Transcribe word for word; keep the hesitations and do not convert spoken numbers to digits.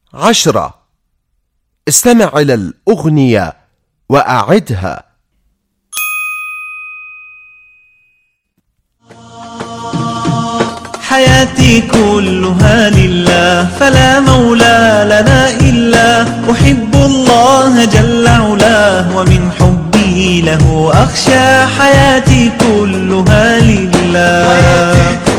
عشرة. استمع إلى الأغنية وأعدها. حياتي كلها لله، فلا مولى لنا إلا. أحب الله جل علاه، ومن حبي له أخشى. حياتي كلها لله.